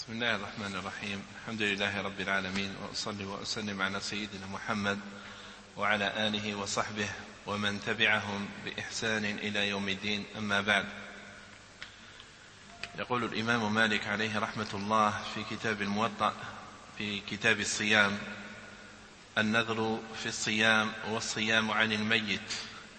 بسم الله الرحمن الرحيم. الحمد لله رب العالمين، وأصلي وأسلم على سيدنا محمد وعلى آله وصحبه ومن تبعهم بإحسان إلى يوم الدين. أما بعد، يقول الإمام مالك عليه رحمة الله في كتاب الموطأ في كتاب الصيام: النذر في الصيام والصيام عن الميت.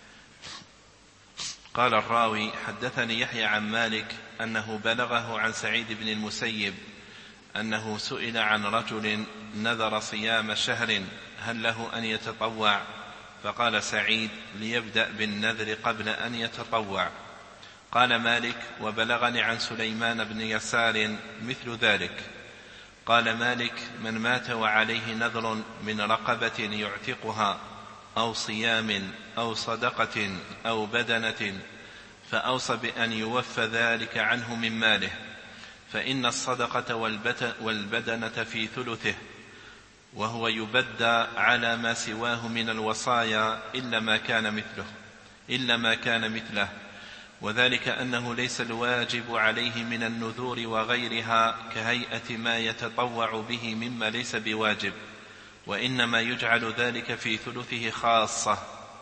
قال الراوي: حدثني يحيى عن مالك أنه بلغه عن سعيد بن المسيب أنه سئل عن رجل نذر صيام شهر هل له أن يتطوع؟ فقال سعيد: ليبدأ بالنذر قبل أن يتطوع. قال مالك: وبلغني عن سليمان بن يسار مثل ذلك. قال مالك: من مات وعليه نذر من رقبة يعتقها أو صيام أو صدقة أو بدنة فأوصى بأن يوفى ذلك عنه من ماله، فإن الصدقة والبدنة في ثلثه، وهو يبدى على ما سواه من الوصايا إلا ما كان مثله، وذلك أنه ليس الواجب عليه من النذور وغيرها كهيئة ما يتطوع به مما ليس بواجب، وإنما يجعل ذلك في ثلثه خاصة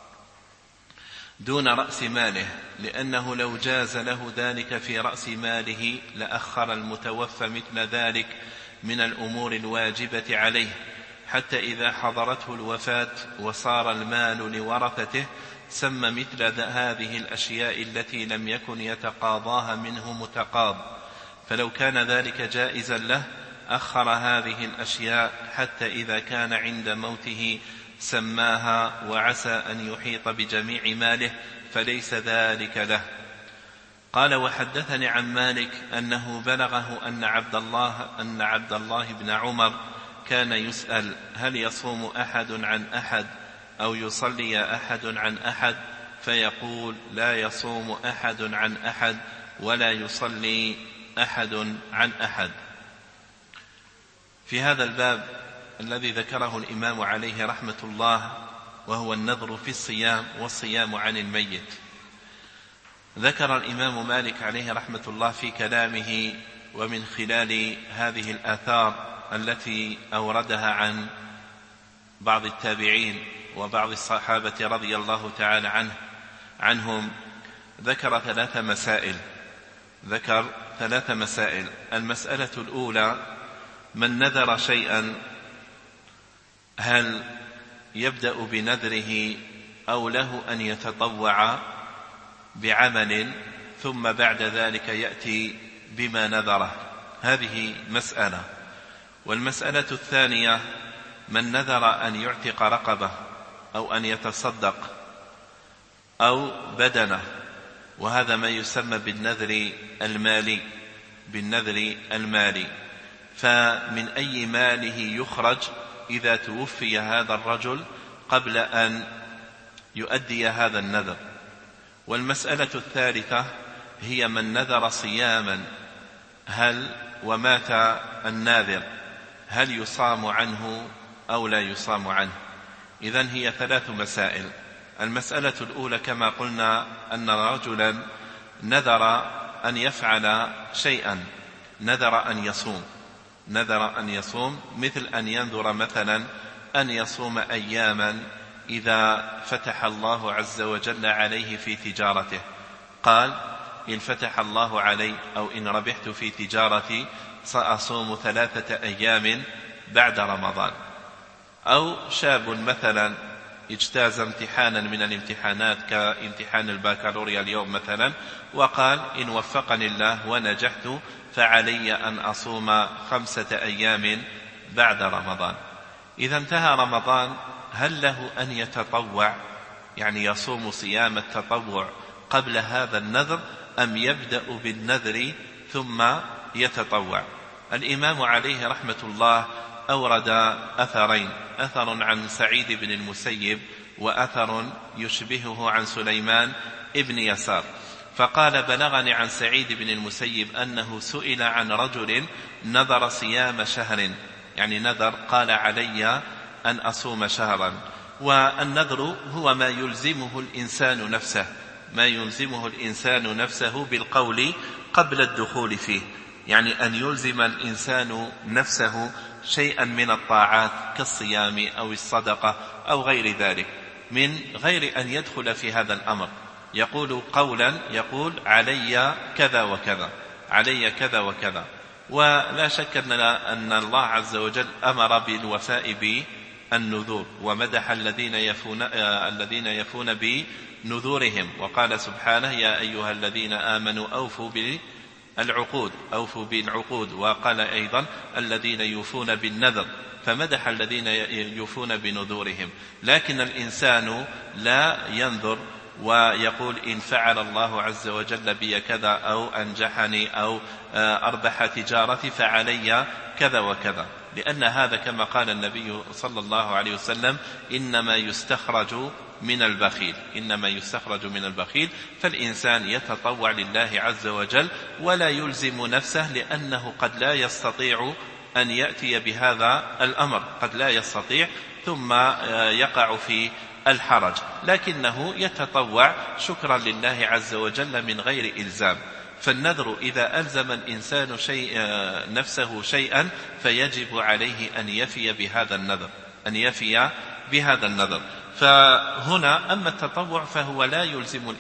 دون رأس ماله، لأنه لو جاز له ذلك في رأس ماله لأخر المتوفى مثل ذلك من الأمور الواجبة عليه حتى إذا حضرته الوفاة وصار المال لورثته سمى مثل هذه الأشياء التي لم يكن يتقاضاها منه متقاض، فلو كان ذلك جائزا له أخر هذه الأشياء حتى إذا كان عند موته سماها، وعسى أن يحيط بجميع ماله فليس ذلك له. قال: وحدثني عن مالك أنه بلغه أن عبد الله بن عمر كان يسأل: هل يصوم أحد عن أحد أو يصلي أحد عن أحد؟ فيقول: لا يصوم أحد عن أحد ولا يصلي أحد عن أحد. في هذا الباب الذي ذكره الإمام عليه رحمة الله، وهو النذر في الصيام والصيام عن الميت، ذكر الإمام مالك عليه رحمة الله في كلامه ومن خلال هذه الآثار التي أوردها عن بعض التابعين وبعض الصحابة رضي الله تعالى عنهم، ذكر ثلاث مسائل. المسألة الأولى: من نذر شيئا هل يبدأ بنذره أو له أن يتطوع بعمل ثم بعد ذلك يأتي بما نذره؟ هذه مسألة. والمسألة الثانية: من نذر أن يعتق رقبة أو أن يتصدق أو بدنة، وهذا ما يسمى بالنذر المالي، فمن أي ماله يخرج إذا توفي هذا الرجل قبل أن يؤدي هذا النذر؟ والمسألة الثالثة هي: من نذر صياما ومات الناذر هل يصام عنه أو لا يصام عنه؟ إذن هي ثلاث مسائل. المسألة الأولى كما قلنا أن رجلا نذر أن يفعل شيئا، نذر أن يصوم مثل أن ينذر مثلا أن يصوم أياما إذا فتح الله عز وجل عليه في تجارته، قال: إن فتح الله علي أو إن ربحت في تجارتي سأصوم 3 أيام بعد رمضان. أو شاب مثلا اجتاز امتحانا من الامتحانات كامتحان الباكالوريا اليوم مثلا، وقال: إن وفقني الله ونجحت فعلي أن أصوم 5 أيام بعد رمضان. إذا انتهى رمضان هل له أن يتطوع، يعني يصوم صيام التطوع قبل هذا النذر، أم يبدأ بالنذر ثم يتطوع؟ الإمام عليه رحمة الله أورد أثرين: أثر عن سعيد بن المسيب وأثر يشبهه عن سليمان ابن يسار. فقال: بلغني عن سعيد بن المسيب أنه سئل عن رجل نذر صيام شهر، يعني نذر قال: علي أن أصوم شهرا. والنذر هو ما يلزمه الإنسان نفسه بالقول قبل الدخول فيه، يعني أن يلزم الإنسان نفسه شيئا من الطاعات كالصيام أو الصدقة أو غير ذلك، من غير أن يدخل في هذا الأمر. يقول قولا، يقول علي كذا وكذا، علي كذا وكذا. ولا شك أن الله عز وجل أمر بالوفاء بالنذور، ومدح الذين يفون بنذورهم، وقال سبحانه يا أيها الذين آمنوا أوفوا بالعقود، وقال أيضا الذين يوفون بالنذر، فمدح الذين يوفون بنذورهم. لكن الإنسان لا ينذر ويقول إن فعل الله عز وجل بي كذا أو أنجحني أو أربح تجارتي فعلي كذا وكذا، لأن هذا كما قال النبي صلى الله عليه وسلم إنما يستخرج من البخيل. فالإنسان يتطوع لله عز وجل ولا يلزم نفسه، لأنه قد لا يستطيع أن يأتي بهذا الأمر، قد لا يستطيع ثم يقع في الحرج، لكنه يتطوع شكرا لله عز وجل من غير إلزام. فالنذر إذا ألزم الإنسان نفسه شيئا فيجب عليه أن يفي بهذا النذر. فهنا أما التطوع فهو لا يلزم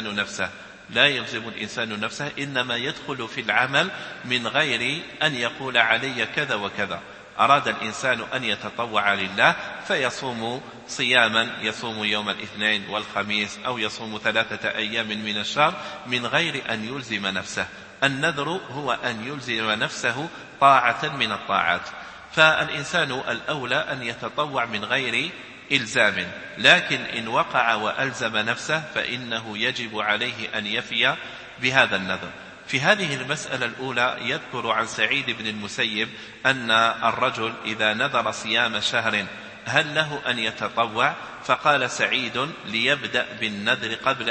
الإنسان نفسه، إنما يدخل في العمل من غير أن يقول علي كذا وكذا. أراد الإنسان أن يتطوع لله فيصوم صياما، يصوم يوم الاثنين والخميس، أو يصوم 3 أيام من الشهر من غير أن يلزم نفسه. النذر هو أن يلزم نفسه طاعة من الطاعات، فالإنسان الأولى أن يتطوع من غير إلزام، لكن إن وقع وألزم نفسه فإنه يجب عليه أن يفي بهذا النذر. في هذه المسألة الأولى يذكر عن سعيد بن المسيب أن الرجل إذا نذر صيام شهر هل له أن يتطوع؟ فقال سعيد ليبدأ بالنذر قبل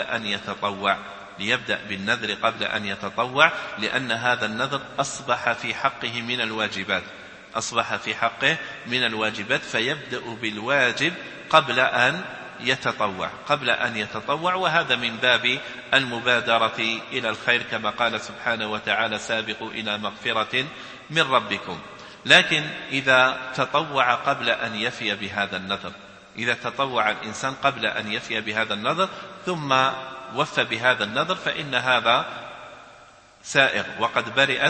أن يتطوع، لأن هذا النذر أصبح في حقه من الواجبات، فيبدأ بالواجب قبل أن يتطوع، وهذا من باب المبادرة إلى الخير، كما قال سبحانه وتعالى سابقوا إلى مغفرة من ربكم. لكن إذا تطوع قبل أن يفي بهذا النذر، إذا تطوع الإنسان قبل أن يفي بهذا النذر ثم وفى بهذا النذر فإن هذا سائغ وقد برئت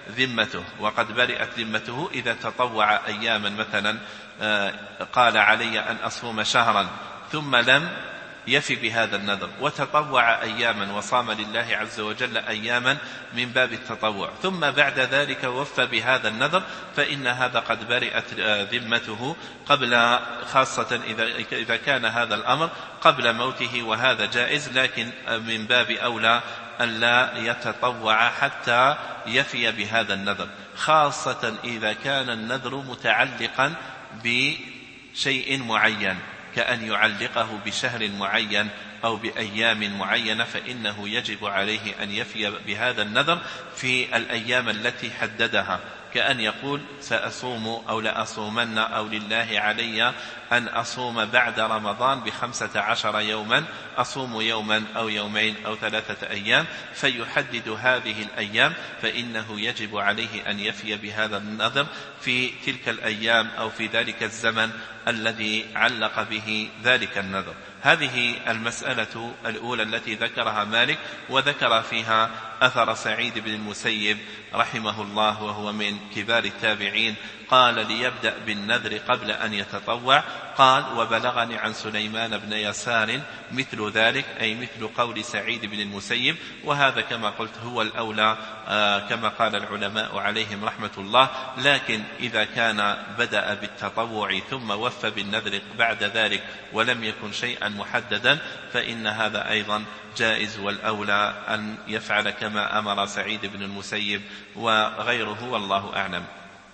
ذمته. إذا تطوع أياما، مثلا قال علي أن أصوم شهرا ثم لم يفي بهذا النذر، وتطوع أياما وصام لله عز وجل أياما من باب التطوع، ثم بعد ذلك وفى بهذا النذر، فإن هذا قد برئت ذمته قبل، خاصة إذا كان هذا الأمر قبل موته، وهذا جائز، لكن من باب أولى أن لا يتطوع حتى يفي بهذا النذر، خاصة إذا كان النذر متعلقا بشيء معين، كأن يعلقه بشهر معين أو بأيام معينة، فإنه يجب عليه أن يفي بهذا النذر في الأيام التي حددها، كأن يقول سأصوم أو لأصومن أو لله علي أن أصوم بعد رمضان ب15 يوما، أصوم يوما أو يومين أو 3 أيام، فيحدد هذه الأيام، فإنه يجب عليه أن يفي بهذا النذر في تلك الأيام أو في ذلك الزمن الذي علق به ذلك النذر. هذه المسألة الأولى التي ذكرها مالك، وذكر فيها أثر سعيد بن المسيب رحمه الله وهو من كبار التابعين، قال ليبدأ بالنذر قبل أن يتطوع. قال وبلغني عن سليمان بن يسار مثل ذلك، أي مثل قول سعيد بن المسيب، وهذا كما قلت هو الأولى كما قال العلماء عليهم رحمة الله. لكن إذا كان بدأ بالتطوع ثم وفى بالنذر بعد ذلك ولم يكن شيئا محددا فإن هذا أيضا جائز، والأولى أن يفعل كما أمر سعيد بن المسيب وغيره، والله أعلم.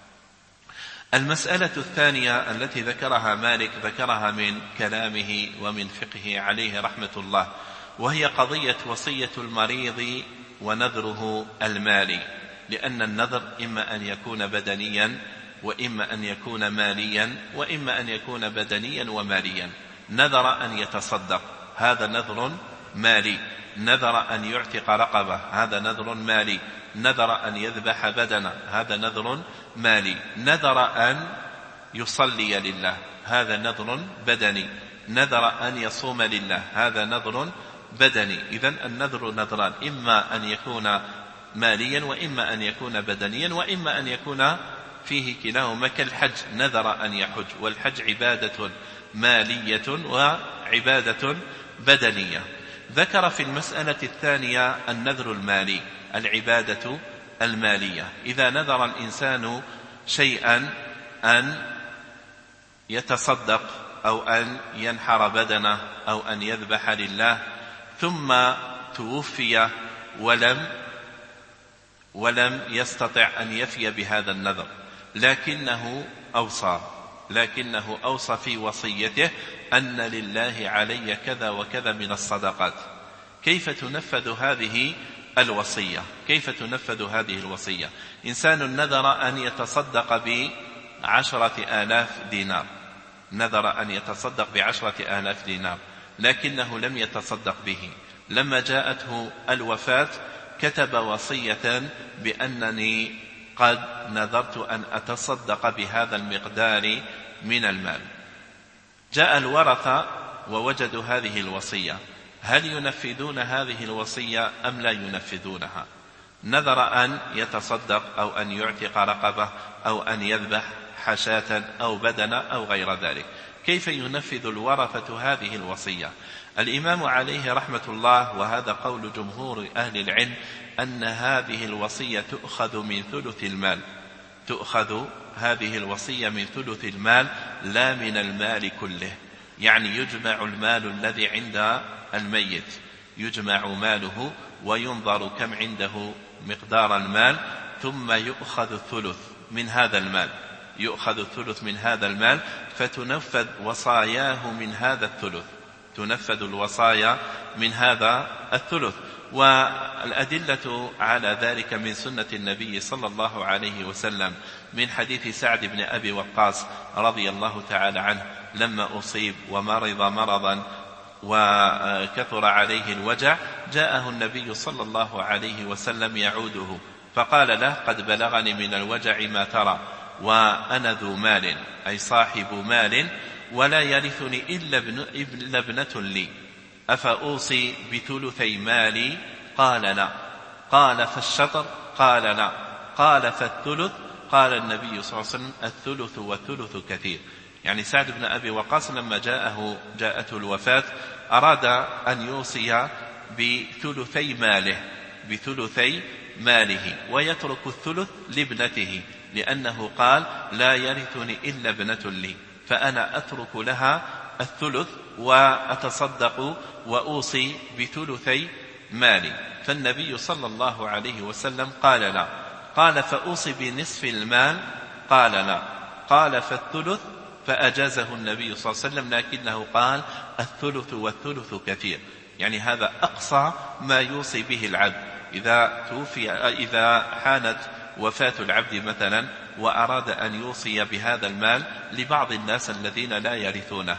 المسألة الثانية التي ذكرها مالك ذكرها من كلامه ومن فقهه عليه رحمة الله، وهي قضية وصية المريض ونذره المالي، لأن النذر إما أن يكون بدنيا وإما أن يكون ماليا وإما أن يكون بدنيا وماليا. نذر أن يتصدق، هذا نذر مالي. نذر أن يعتق رقبة، هذا نذر مالي. نذر أن يذبح بدنه، هذا نذر مالي. نذر أن يصلي لله، هذا نذر بدني. نذر أن يصوم لله، هذا نذر بدني. إذن النذر نذران، إما أن يكون ماليا وإما أن يكون بدنيا وإما أن يكون فيه كلاهما، كالحج، نذر أن يحج، والحج عبادة مالية وعبادة بدنية. ذكر في المسألة الثانية النذر المالي، العبادة المالية. إذا نذر الإنسان شيئا أن يتصدق أو أن ينحر بدنه أو أن يذبح لله، ثم توفي ولم يستطع أن يفي بهذا النذر، لكنه أوصى في وصيته أن لله علي كذا وكذا من الصدقات. كيف تنفذ هذه الوصية؟ إنسان نذر أن يتصدق ب10,000 دينار، نذر أن يتصدق ب10,000 دينار، لكنه لم يتصدق به. لما جاءته الوفاة كتب وصية بأنني قد نذرت أن أتصدق بهذا المقدار من المال. جاء الورثة ووجدوا هذه الوصية، هل ينفذون هذه الوصية أم لا ينفذونها؟ نذر أن يتصدق أو أن يعتق رقبة أو أن يذبح حشاة أو بدنة أو غير ذلك. كيف ينفذ الورثة هذه الوصية؟ الإمام عليه رحمة الله، وهذا قول جمهور أهل العلم، أن هذه الوصية تؤخذ من ثلث المال، تؤخذ هذه الوصية من ثلث المال لا من المال كله. يعني يجمع المال الذي عند الميت، يجمع ماله وينظر كم عنده مقدار المال، ثم يؤخذ الثلث من هذا المال، يؤخذ الثلث من هذا المال، فتنفذ وصاياه من هذا الثلث، تنفذ الوصايا من هذا الثلث. والأدلة على ذلك من سنة النبي صلى الله عليه وسلم، من حديث سعد بن أبي وقاص رضي الله تعالى عنه، لما أصيب ومرض مرضا وكثر عليه الوجع، جاءه النبي صلى الله عليه وسلم يعوده، فقال له: قد بلغني من الوجع ما ترى، وأنا ذو مال، أي صاحب مال، ولا يرثني إلا ابنة لي، أفأوصي بثلثي مالي؟ قال: لا. قال: فالشطر؟ قال: لا. قال: فالثلث؟ قال النبي صلى الله عليه وسلم: الثلث والثلث كثير. يعني سعد بن أبي وقاص لما جاءته الوفاة أراد أن يوصي بثلثي ماله ويترك الثلث لابنته، لأنه قال: لا يرثني إلا ابنة لي، فأنا أترك لها الثلث وأتصدق وأوصي بثلثي مالي. فالنبي صلى الله عليه وسلم قال: لا. قال: فأوصي بنصف المال؟ قال: لا. قال: فالثلث؟ فأجازه النبي صلى الله عليه وسلم، لكنه قال: الثلث والثلث كثير. يعني هذا أقصى ما يوصي به العبد إذا حانت وفاة العبد مثلا وأراد أن يوصي بهذا المال لبعض الناس الذين لا يرثونه،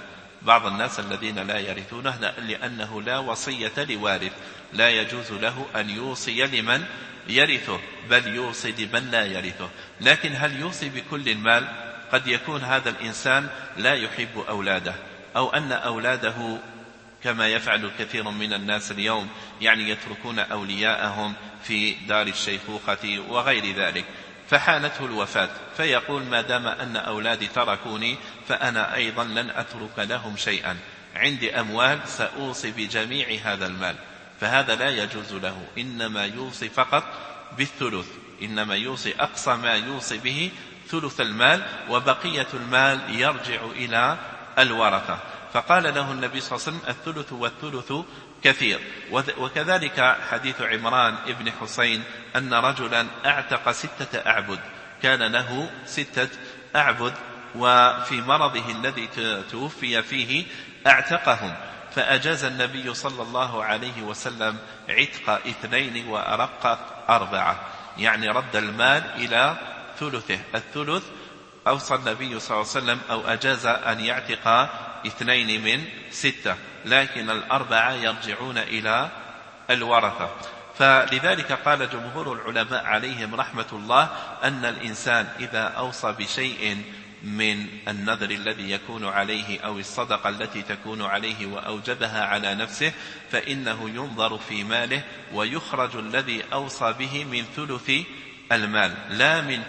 لأنه لا وصية لوارث، لا يجوز له أن يوصي لمن يرثه، بل يوصي لمن لا يرثه. لكن هل يوصي بكل المال؟ قد يكون هذا الإنسان لا يحب أولاده، أو أن أولاده كما يفعل كثير من الناس اليوم، يعني يتركون أولياءهم في دار الشيخوخة وغير ذلك، فحانته الوفاة، فيقول: ما دام أن أولادي تركوني فأنا أيضا لن أترك لهم شيئا، عندي أموال سأوصي بجميع هذا المال. فهذا لا يجوز له، إنما يوصي فقط بالثلث، إنما يوصي أقصى ما يوصي به ثلث المال، وبقية المال يرجع إلى الورثة. فقال له النبي صلى الله عليه وسلم: الثلث والثلث كثير. وكذلك حديث عمران ابن حسين أن رجلا أعتق 6 أعبد، كان له 6 أعبد، وفي مرضه الذي توفي فيه أعتقهم، فأجاز النبي صلى الله عليه وسلم عتق 2 وأرق 4، يعني رد المال إلى ثلثه. الثلث أوصى النبي صلى الله عليه وسلم أو أجاز أن يعتق 2 من 6، لكن 4 يرجعون إلى الورثة. فلذلك قال جمهور العلماء عليهم رحمة الله أن الإنسان إذا أوصى بشيء من النذر الذي يكون عليه أو الصدقة التي تكون عليه وأوجبها على نفسه فإنه ينظر في ماله ويخرج الذي أوصى به من ثلث المال لا من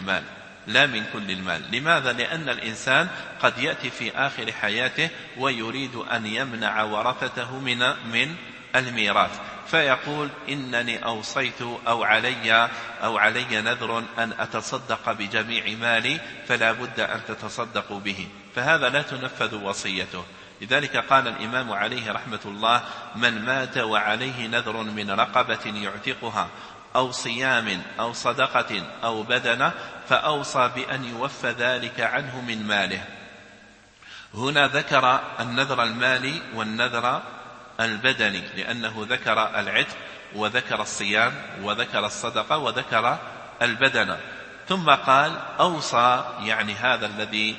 كل المال. لماذا؟ لأن الإنسان قد يأتي في آخر حياته ويريد أن يمنع ورثته من الميراث، فيقول إنني أوصيت أو علي نذر أن أتصدق بجميع مالي فلا بد أن تتصدقوا به، فهذا لا تنفذ وصيته. لذلك قال الإمام عليه رحمة الله: من مات وعليه نذر من رقبة يعتقها أو صيام أو صدقة أو بدنة فأوصى بأن يوفى ذلك عنه من ماله. هنا ذكر النذر المالي والنذر البدني، لأنه ذكر العتق وذكر الصيام وذكر الصدقة وذكر البدنة، ثم قال أوصى، يعني هذا الذي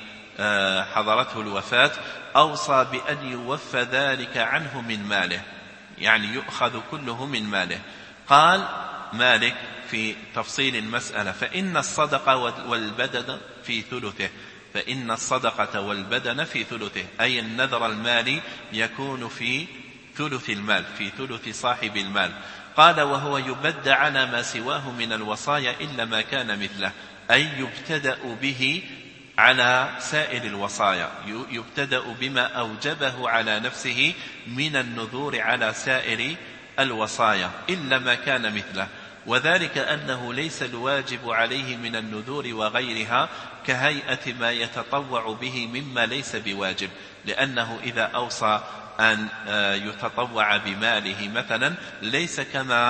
حضرته الوفاة أوصى بأن يوفى ذلك عنه من ماله، يعني يؤخذ كله من ماله. قال مالك في تفصيل المسألة: فإن الصدقة والبدن في ثلثه، فإن الصدقة والبدن في ثلثه، أي النذر المالي يكون في ثلث المال، في ثلث صاحب المال. قال: وهو يبد على ما سواه من الوصايا إلا ما كان مثله، أي يبتدأ به على سائر الوصايا، يبتدأ بما أوجبه على نفسه من النذور على سائر الوصايا إلا ما كان مثله، وذلك أنه ليس الواجب عليه من النذور وغيرها كهيئة ما يتطوع به مما ليس بواجب، لأنه إذا أوصى أن يتطوع بماله مثلا ليس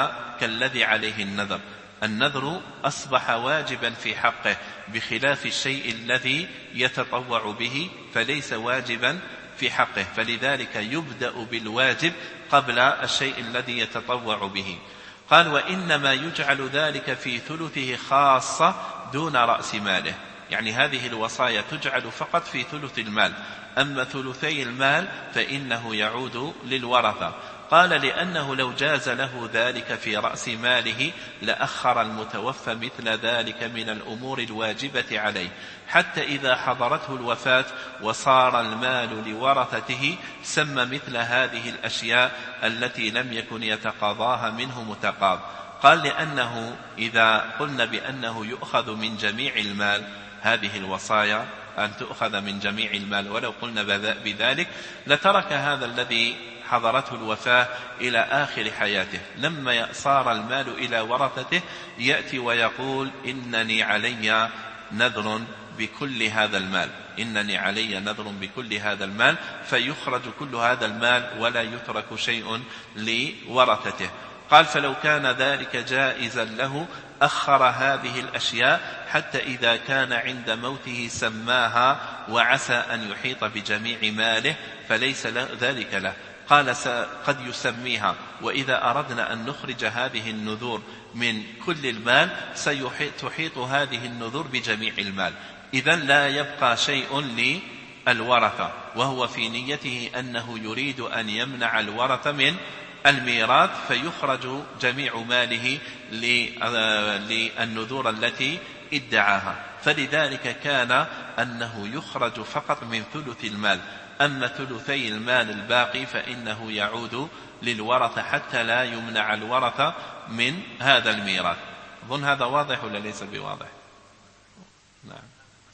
كالذي عليه النذر. النذر أصبح واجبا في حقه بخلاف الشيء الذي يتطوع به فليس واجبا في حقه، فلذلك يبدأ بالواجب قبل الشيء الذي يتطوع به. قال: وإنما يجعل ذلك في ثلثه خاصة دون رأس ماله، يعني هذه الوصايا تجعل فقط في ثلث المال، أما ثلثي المال فإنه يعود للورثة. قال: لأنه لو جاز له ذلك في رأس ماله لأخر المتوفى مثل ذلك من الأمور الواجبة عليه حتى إذا حضرته الوفاة وصار المال لورثته سمى مثل هذه الأشياء التي لم يكن يتقاضاها منه متقاض. قال: لأنه إذا قلنا بأنه يؤخذ من جميع المال، هذه الوصايا أن تؤخذ من جميع المال، ولو قلنا بذلك لترك هذا الذي حضرته الوفاة إلى آخر حياته، لما صار المال إلى ورثته يأتي ويقول: إنني علي نذر بكل هذا المال، إنني علي نذر بكل هذا المال، فيخرج كل هذا المال ولا يترك شيء لورثته. قال: فلو كان ذلك جائزا له أخر هذه الأشياء حتى إذا كان عند موته سماها وعسى أن يحيط بجميع ماله فليس ذلك له. قال: قد يسميها، وإذا أردنا أن نخرج هذه النذور من كل المال ستحيط هذه النذور بجميع المال، إذن لا يبقى شيء للورثة، وهو في نيته أنه يريد أن يمنع الورثة من الميراث فيخرج جميع ماله للنذور التي ادعاها، فلذلك كان أنه يخرج فقط من ثلث المال، أما ثلثي المال الباقي فإنه يعود للورثة حتى لا يمنع الورثة من هذا الميراث. أظن هذا واضح ولا ليس بواضح؟ نعم.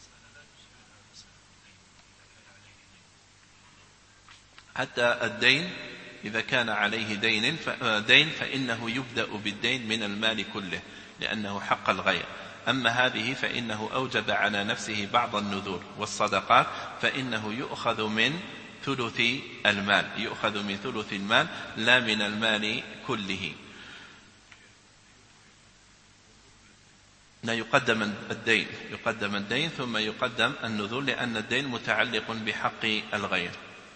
حتى الدين إذا كان عليه دين فإنه يبدأ بالدين من المال كله لأنه حق الغير، أما هذه فإنه أوجب على نفسه بعض النذور والصدقات فإنه يؤخذ من ثلث المال لا من المال كله. لا يقدم الدين ثم يقدم النذور، لأن الدين متعلق بحق الغير.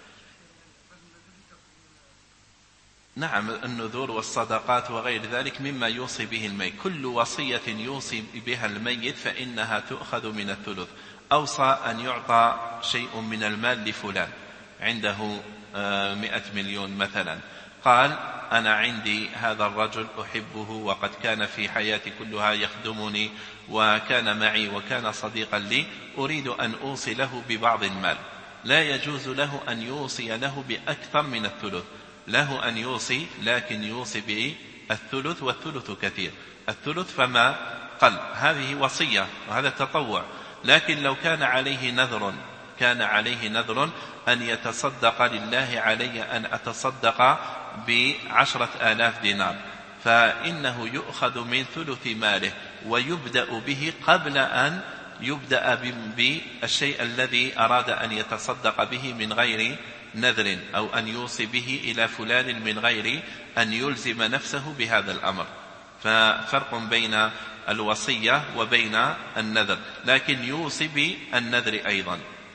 نعم، النذور والصدقات وغير ذلك مما يوصي به الميت، كل وصية يوصي بها الميت فإنها تؤخذ من الثلث. أوصى أن يعطى شيء من المال لفلان عنده 100 مليون مثلا، قال أنا عندي هذا الرجل أحبه وقد كان في حياتي كلها يخدمني وكان معي وكان صديقا لي، أريد أن أوصي له ببعض المال، لا يجوز له أن يوصي له بأكثر من الثلث، له أن يوصي لكن يوصي بالثلث، والثلث كثير، الثلث فما قل، هذه وصية وهذا تطوع. لكن لو كان عليه نذر أن يتصدق لله علي أن أتصدق ب10,000 دينار، فإنه يؤخذ من ثلث ماله ويبدأ به قبل أن يبدأ بالشيء الذي أراد أن يتصدق به من غير نذر، أو أن يوصي به إلى فلان من غير أن يلزم نفسه بهذا الأمر. ففرق بين الوصية وبين النذر، لكن يوصي بالنذر أيضا.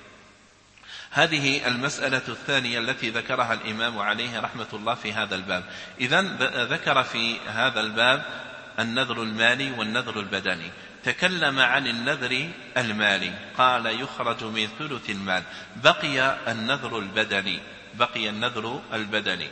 هذه المسألة الثانية التي ذكرها الإمام عليه رحمة الله في هذا الباب. إذن ذكر في هذا الباب النذر المالي والنذر البدني. تكلم عن النذر المالي، قال يخرج من ثلث المال. بقي النذر البدني.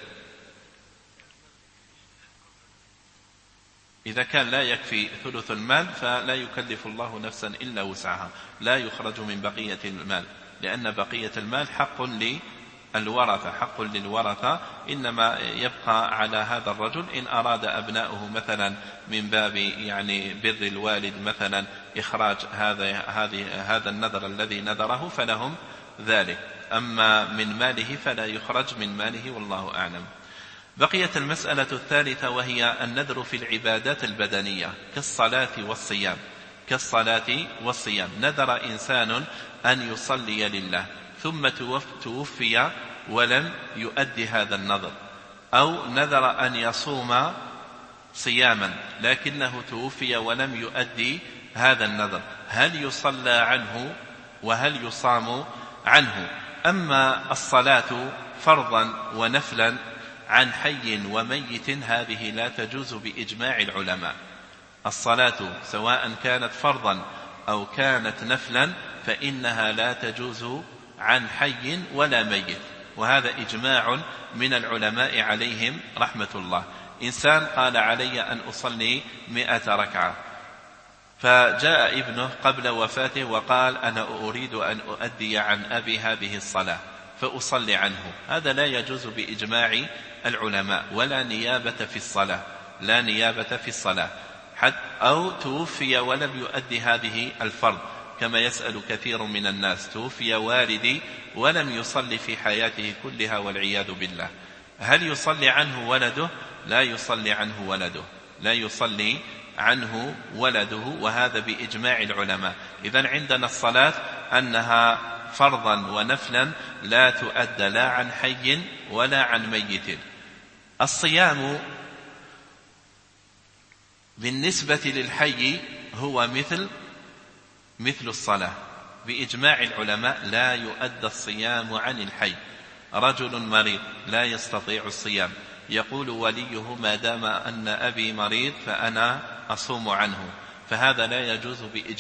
إذا كان لا يكفي ثلث المال فلا يكلف الله نفسا إلا وسعها، لا يخرج من بقية المال، لأن بقية المال حق للورثة، إنما يبقى على هذا الرجل إن أراد أبناؤه مثلا من باب يعني بر الوالد مثلا إخراج هذا النذر الذي نذره فلهم ذلك، أما من ماله فلا يخرج من ماله، والله أعلم. بقيت المسألة الثالثة وهي النذر في العبادات البدنية كالصلاة والصيام. نذر إنسان أن يصلي لله ثم توفي ولم يؤدي هذا النذر، أو نذر أن يصوم صياما لكنه توفي ولم يؤدي هذا النذر، هل يصلى عنه وهل يصام عنه؟ أما الصلاة فرضا ونفلا عن حي وميت هذه لا تجوز بإجماع العلماء. الصلاة سواء كانت فرضا أو كانت نفلا فإنها لا تجوز عن حي ولا ميت، وهذا إجماع من العلماء عليهم رحمة الله. إنسان قال علي أن أصلي 100 ركعة، فجاء ابنه قبل وفاته وقال أنا أريد أن أؤدي عن أبي هذه الصلاة فأصلي عنه، هذا لا يجوز بإجماع العلماء، ولا نيابة في الصلاة. أو توفي ولم يؤدي هذه الفرض، كما يسأل كثير من الناس، توفي والدي ولم يصلي في حياته كلها والعياذ بالله، هل يصلي عنه ولده؟ لا يصلي عنه ولده، وهذا بإجماع العلماء. إذن عندنا الصلاة أنها فرضا ونفلا لا تؤدى لا عن حي ولا عن ميت. الصيام بالنسبة للحي هو مثل الصلاة، بإجماع العلماء لا يؤدى الصيام عن الحي. رجل مريض لا يستطيع الصيام، يقول وليه ما دام أن أبي مريض فأنا أصوم عنه، فهذا لا يجوز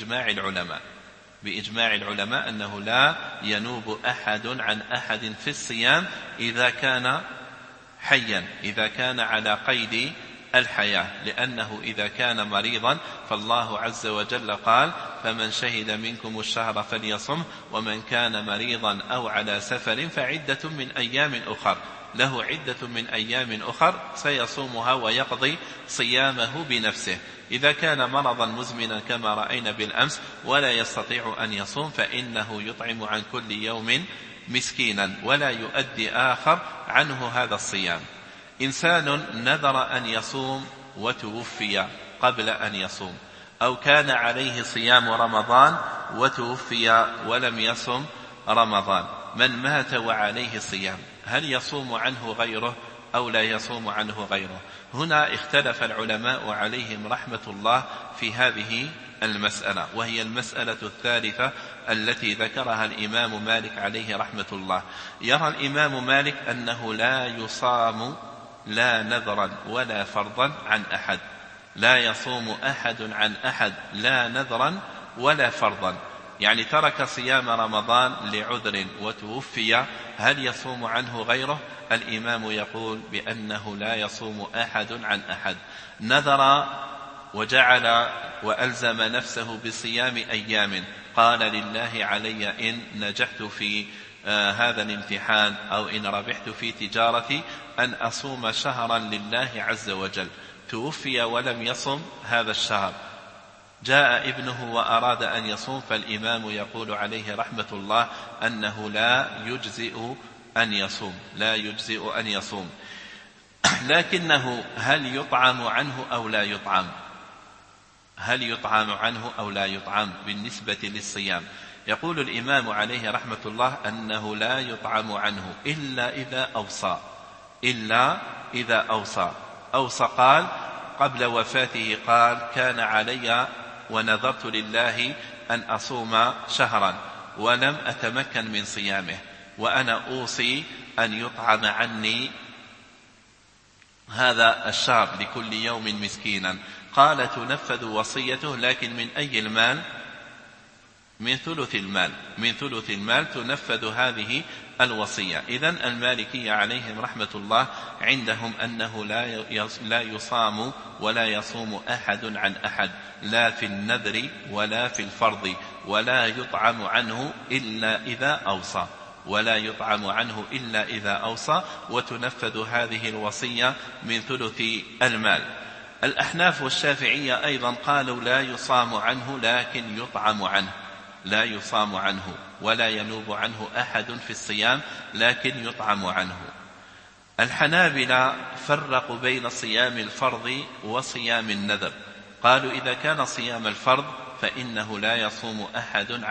بإجماع العلماء أنه لا ينوب أحد عن أحد في الصيام إذا كان حيا، إذا كان على قيد الحياة، لأنه إذا كان مريضا فالله عز وجل قال فمن شهد منكم الشهر فليصم، ومن كان مريضا أو على سفر فعدة من أيام أخر، له عدة من أيام أخر سيصومها ويقضي صيامه بنفسه. إذا كان مرضا مزمنا كما رأينا بالأمس ولا يستطيع أن يصوم فإنه يطعم عن كل يوم مسكينا ولا يؤدي آخر عنه هذا الصيام. إنسان نذر أن يصوم وتوفي قبل أن يصوم، أو كان عليه صيام رمضان وتوفي ولم يصم رمضان، من مات وعليه صيام هل يصوم عنه غيره أو لا يصوم عنه غيره؟ هنا اختلف العلماء عليهم رحمة الله في هذه المسألة، وهي المسألة الثالثة التي ذكرها الإمام مالك عليه رحمة الله. يرى الإمام مالك أنه لا يصام لا نذرا ولا فرضا عن أحد، لا يصوم أحد عن أحد لا نذرا ولا فرضا، يعني ترك صيام رمضان لعذر وتوفي، هل يصوم عنه غيره؟ الإمام يقول بأنه لا يصوم أحد عن أحد. نذر وجعل وألزم نفسه بصيام أيام، قال لله علي إن نجحت في هذا الامتحان أو إن ربحت في تجارتي أن أصوم شهرا لله عز وجل. توفي ولم يصم هذا الشهر، جاء ابنه وأراد أن يصوم، فالإمام يقول عليه رحمة الله أنه لا يجزئ أن يصوم، لكنه هل يطعم عنه أو لا يطعم؟ هل يطعم عنه أو لا يطعم بالنسبة للصيام؟ يقول الإمام عليه رحمة الله أنه لا يطعم عنه إلا إذا أوصى. قال قبل وفاته، قال كان علي ونذرت لله أن أصوم شهرا ولم أتمكن من صيامه، وأنا أوصي أن يطعم عني هذا الشهر لكل يوم مسكينا. قال تنفذ وصيته، لكن من أي المال؟ من ثلث المال تنفذ هذه الوصية. إذن المالكية عليهم رحمة الله عندهم أنه لا يصام ولا يصوم أحد عن أحد، لا في النذر ولا في الفرض، ولا يطعم عنه إلا إذا أوصى، وتنفذ هذه الوصية من ثلث المال. الأحناف والشافعية أيضا قالوا لا يصام عنه لكن يطعم عنه، لا يصام عنه ولا ينوب عنه أحد في الصيام، لكن يطعم عنه. الحنابلة فرقوا بين صيام الفرض وصيام النذر، قالوا إذا كان صيام الفرض فإنه لا يصوم أحد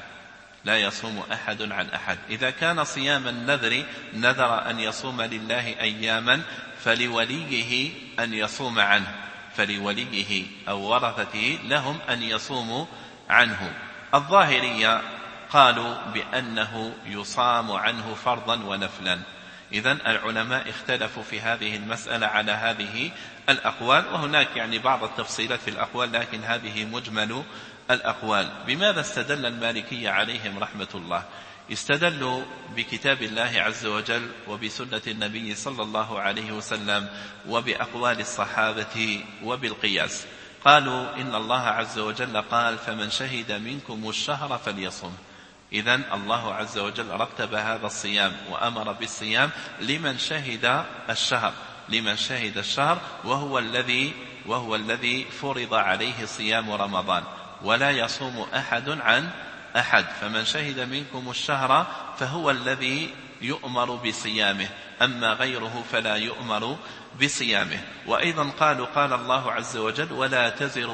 عن أحد. إذا كان صيام النذر نذر أن يصوم لله أياما، فلوليه أن يصوم عنه، فلوليه أو ورثته لهم أن يصوموا عنه. الظاهرية قالوا بأنه يصام عنه فرضا ونفلا. إذن العلماء اختلفوا في هذه المسألة على هذه الأقوال، وهناك بعض التفصيلات في الأقوال، لكن هذه مجمل الأقوال. بماذا استدل المالكية عليهم رحمة الله؟ استدلوا بكتاب الله عز وجل وبسنة النبي صلى الله عليه وسلم وبأقوال الصحابة وبالقياس. قالوا إن الله عز وجل قال فمن شهد منكم الشهر فليصم. إذن الله عز وجل رتب هذا الصيام وأمر بالصيام لمن شهد الشهر، وهو الذي فرض عليه صيام رمضان، ولا يصوم أحد عن أحد. فمن شهد منكم الشهر فهو الذي يؤمر بصيامه، أما غيره فلا يؤمر بصيامه. وأيضا قالوا قال الله عز وجل ولا تزر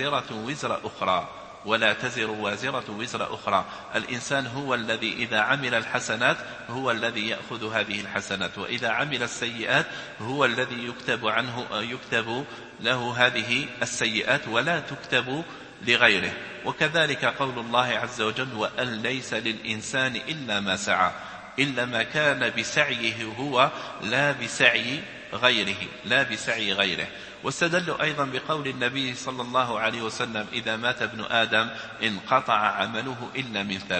وازرة وزر أخرى. الإنسان هو الذي إذا عمل الحسنات هو الذي يأخذ هذه الحسنات، وإذا عمل السيئات هو الذي يكتب له هذه السيئات ولا تكتب لغيره. وكذلك قول الله عز وجل وأن ليس للإنسان إلا ما سعى، إلا ما كان بسعيه هو لا بسعي غيره. واستدلوا أيضا بقول النبي صلى الله عليه وسلم إذا مات ابن آدم انقطع عمله إلا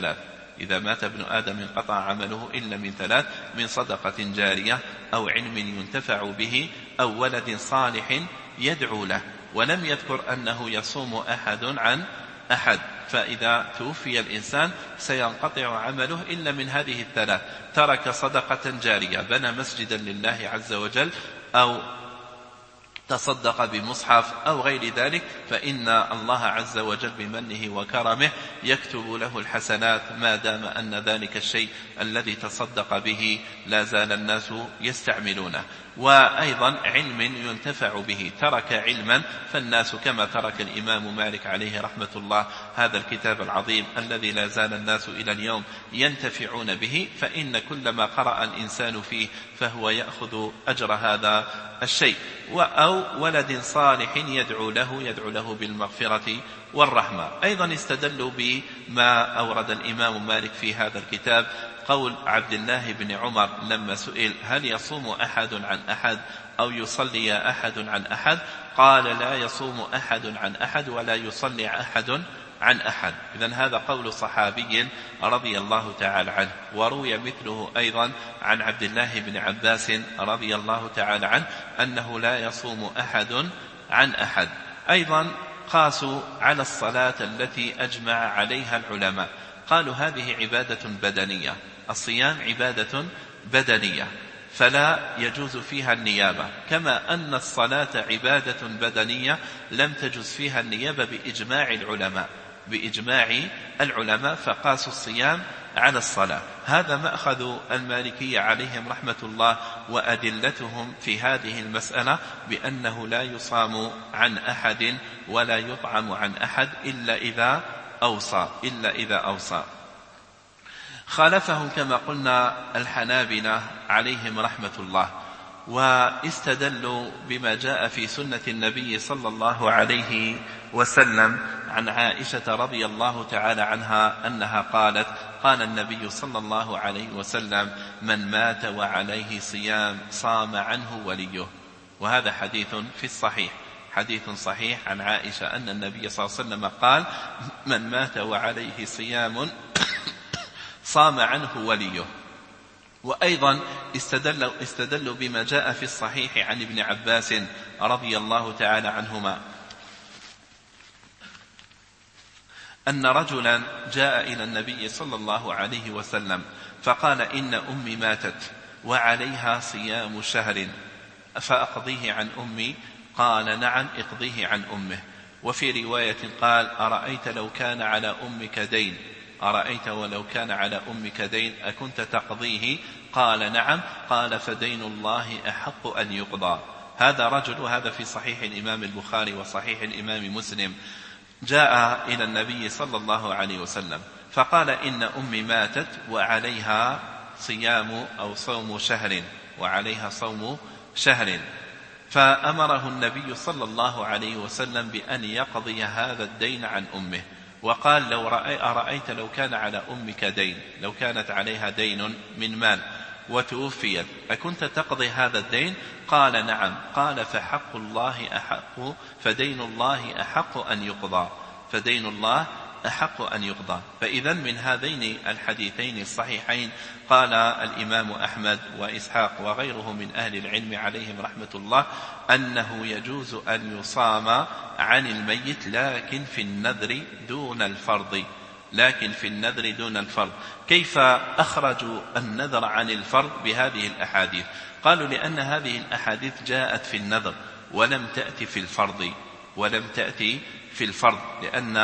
من ثلاث، من صدقة جارية أو علم ينتفع به أو ولد صالح يدعو له. ولم يذكر أنه يصوم أحد عن أحد، فإذا توفي الإنسان سينقطع عمله إلا من هذه الثلاث: ترك صدقة جارية، بنى مسجدا لله عز وجل، أو تصدق بمصحف أو غير ذلك، فإن الله عز وجل بمنه وكرمه يكتب له الحسنات ما دام أن ذلك الشيء الذي تصدق به لا زال الناس يستعملونه. وأيضا علم ينتفع به، ترك علما، فالناس كما ترك الإمام مالك عليه رحمة الله هذا الكتاب العظيم الذي لا زال الناس إلى اليوم ينتفعون به، فإن كل ما قرأ الإنسان فيه فهو يأخذ أجر هذا الشيء. أو ولد صالح يدعو له بالمغفرة والرحمة. أيضا استدلوا بما أورد الإمام مالك في هذا الكتاب، قول عبد الله بن عمر لما سئل هل يصوم أحد عن أحد أو يصلي أحد عن أحد، قال لا يصوم أحد عن أحد ولا يصلي أحد عن أحد. إذن هذا قول صحابي رضي الله تعالى عنه. وروي مثله أيضا عن عبد الله بن عباس رضي الله تعالى عنه أنه لا يصوم أحد عن أحد. أيضا قاسوا على الصلاة التي أجمع عليها العلماء، قالوا هذه عبادة بدنية، الصيام عبادة بدنية فلا يجوز فيها النيابة، كما أن الصلاة عبادة بدنية لم تجوز فيها النيابة بإجماع العلماء فقاسوا الصيام على الصلاة. هذا مأخذ المالكية عليهم رحمة الله، وأدلتهم في هذه المسألة بأنه لا يصام عن أحد ولا يطعم عن أحد إلا إذا أوصى. خالفهم كما قلنا الحنابلة عليهم رحمة الله، واستدلوا بما جاء في سنة النبي صلى الله عليه وسلم عن عائشة رضي الله تعالى عنها أنها قالت: قال النبي صلى الله عليه وسلم: من مات وعليه صيام صام عنه وليه. وهذا حديث في الصحيح، حديث صحيح عن عائشة أن النبي صلى الله عليه وسلم قال: من مات وعليه صيام صام عنه وليه. وأيضا استدلوا بما جاء في الصحيح عن ابن عباس رضي الله تعالى عنهما أن رجلا جاء إلى النبي صلى الله عليه وسلم فقال: إن أمي ماتت وعليها صيام شهر فأقضيه عن أمي؟ قال: نعم، اقضيه عن أمه. وفي رواية قال: أرأيت لو كان على أمك دين، أرأيت ولو كان على أمك دين أكنت تقضيه؟ قال: نعم. قال: فدين الله أحق أن يقضى. هذا رجل، وهذا في صحيح الإمام البخاري وصحيح الإمام مسلم، جاء إلى النبي صلى الله عليه وسلم فقال: إن أمي ماتت وعليها صيام أو صوم شهر، وعليها صوم شهر. فأمره النبي صلى الله عليه وسلم بأن يقضي هذا الدين عن أمه. وقال: أرأيت لو كان على أمك دين، لو كانت عليها دين من مال وتوفيت أكنت تقضي هذا الدين؟ قال: نعم. قال: فحق الله أحق، فدين الله أحق أن يقضى، فدين الله أحق أن يقضى. فإذا من هذين الحديثين الصحيحين قال الإمام أحمد وإسحاق وغيره من أهل العلم عليهم رحمة الله أنه يجوز أن يصام عن الميت لكن في النذر دون الفرض، لكن في النذر دون الفرض. كيف أخرجوا النذر عن الفرض بهذه الأحاديث؟ قالوا: لأن هذه الأحاديث جاءت في النذر ولم تأتي في الفرض، ولم تأتي في الفرض، لأن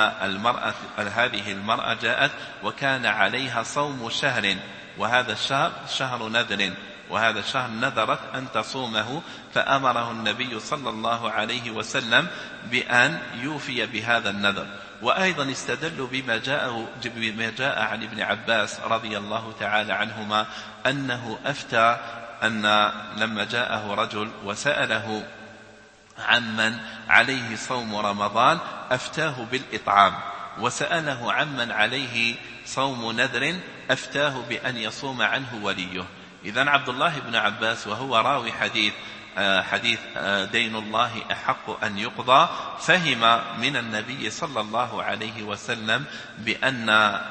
هذه المرأة جاءت وكان عليها صوم شهر، وهذا الشهر شهر نذر، وهذا الشهر نذرت أن تصومه، فأمره النبي صلى الله عليه وسلم بأن يوفي بهذا النذر. وأيضا استدلوا بما جاء عن ابن عباس رضي الله تعالى عنهما أنه أفتى أن لما جاءه رجل وسأله عمن عليه صوم رمضان أفتاه بالإطعام، وسأله عمن عليه صوم نذر أفتاه بأن يصوم عنه وليه. إذن عبد الله بن عباس وهو راوي حديث دين الله أحق أن يقضى فهم من النبي صلى الله عليه وسلم بأن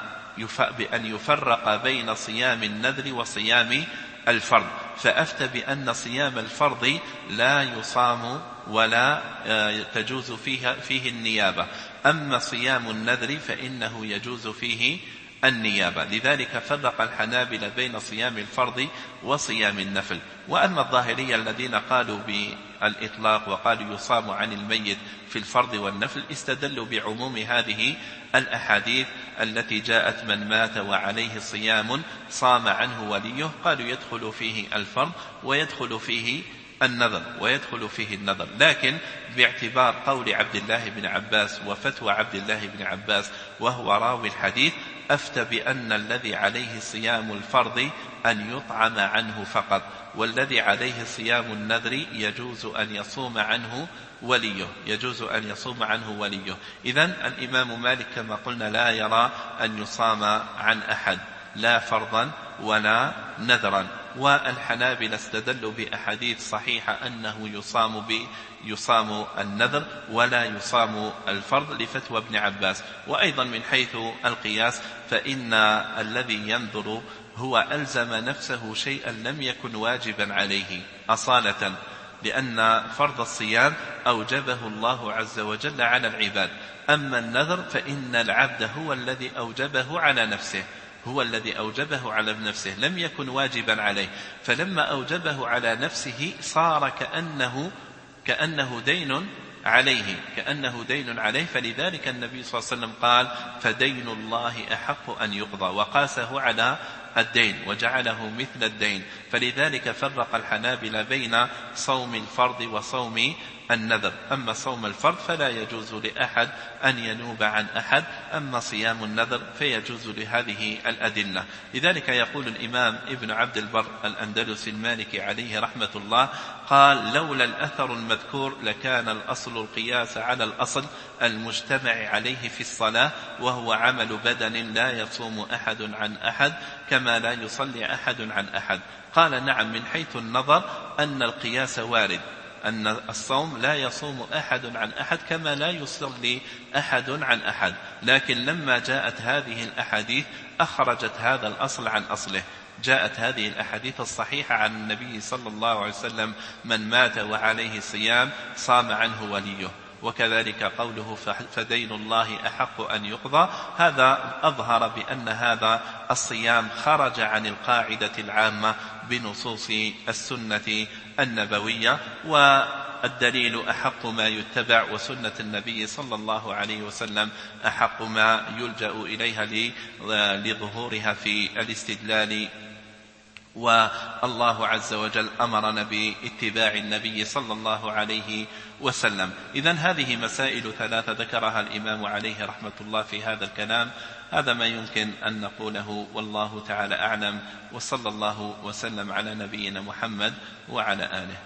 يفرق بين صيام النذر وصيام الفرض، فأفتى بأن صيام الفرض لا يصام ولا تجوز فيه النيابة، أما صيام النذر فإنه يجوز فيه النيابة. لذلك فرق الحنابلة بين صيام الفرض وصيام النفل. وأما الظاهرية الذين قالوا بالإطلاق وقالوا يصام عن الميت في الفرض والنفل استدلوا بعموم هذه الأحاديث التي جاءت: من مات وعليه صيام صام عنه وليه. قالوا يدخل فيه الفرض ويدخل فيه النذر، لكن باعتبار قول عبد الله بن عباس وفتوى عبد الله بن عباس وهو راوي الحديث أفتى بأن الذي عليه صيام الفرض أن يطعم عنه فقط، والذي عليه صيام النذر يجوز أن يصوم عنه وليه، إذن الإمام مالك كما قلنا لا يرى أن يصام عن أحد لا فرضا ولا نذرا. والحنابلة استدلوا بأحاديث صحيحة أنه يصام النذر ولا يصام الفرض لفتوى ابن عباس. وأيضا من حيث القياس فإن الذي ينذر هو ألزم نفسه شيئا لم يكن واجبا عليه أصالة، لأن فرض الصيام أوجبه الله عز وجل على العباد، أما النذر فإن العبد هو الذي أوجبه على نفسه لم يكن واجبا عليه، فلما أوجبه على نفسه صار كأنه دين عليه. فلذلك النبي صلى الله عليه وسلم قال فدين الله أحق أن يقضى، وقاسه على الدين وجعله مثل الدين. فلذلك فرق الحنابلة بين صوم الفرض وصوم النذر. أما صوم الفرض فلا يجوز لأحد أن ينوب عن أحد، أما صيام النذر فيجوز لهذه الأدلة. لذلك يقول الإمام ابن عبد البر الأندلسي المالكي عليه رحمة الله قال لولا الأثر المذكور لكان الأصل القياس على الأصل المجتمع عليه في الصلاة، وهو عمل بدن لا يصوم أحد عن أحد كما لا يصلي أحد عن أحد. قال نعم، من حيث النظر أن القياس وارد، أن الصوم لا يصوم أحد عن أحد كما لا يصلي أحد عن أحد، لكن لما جاءت هذه الأحاديث أخرجت هذا الأصل عن أصله. جاءت هذه الأحاديث الصحيحة عن النبي صلى الله عليه وسلم من مات وعليه صيام صام عنه وليه، وكذلك قوله فدين الله أحق أن يقضى، هذا أظهر بأن هذا الصيام خرج عن القاعدة العامة بنصوص السنة النبوية، والدليل أحق ما يتبع، وسنة النبي صلى الله عليه وسلم أحق ما يلجأ إليها لظهورها في الاستدلال. والله عز وجل أمرنا باتباع النبي صلى الله عليه وسلم. إذن هذه مسائل ثلاثة ذكرها الإمام عليه رحمة الله في هذا الكلام. هذا ما يمكن أن نقوله، والله تعالى أعلم، وصلى الله وسلم على نبينا محمد وعلى آله.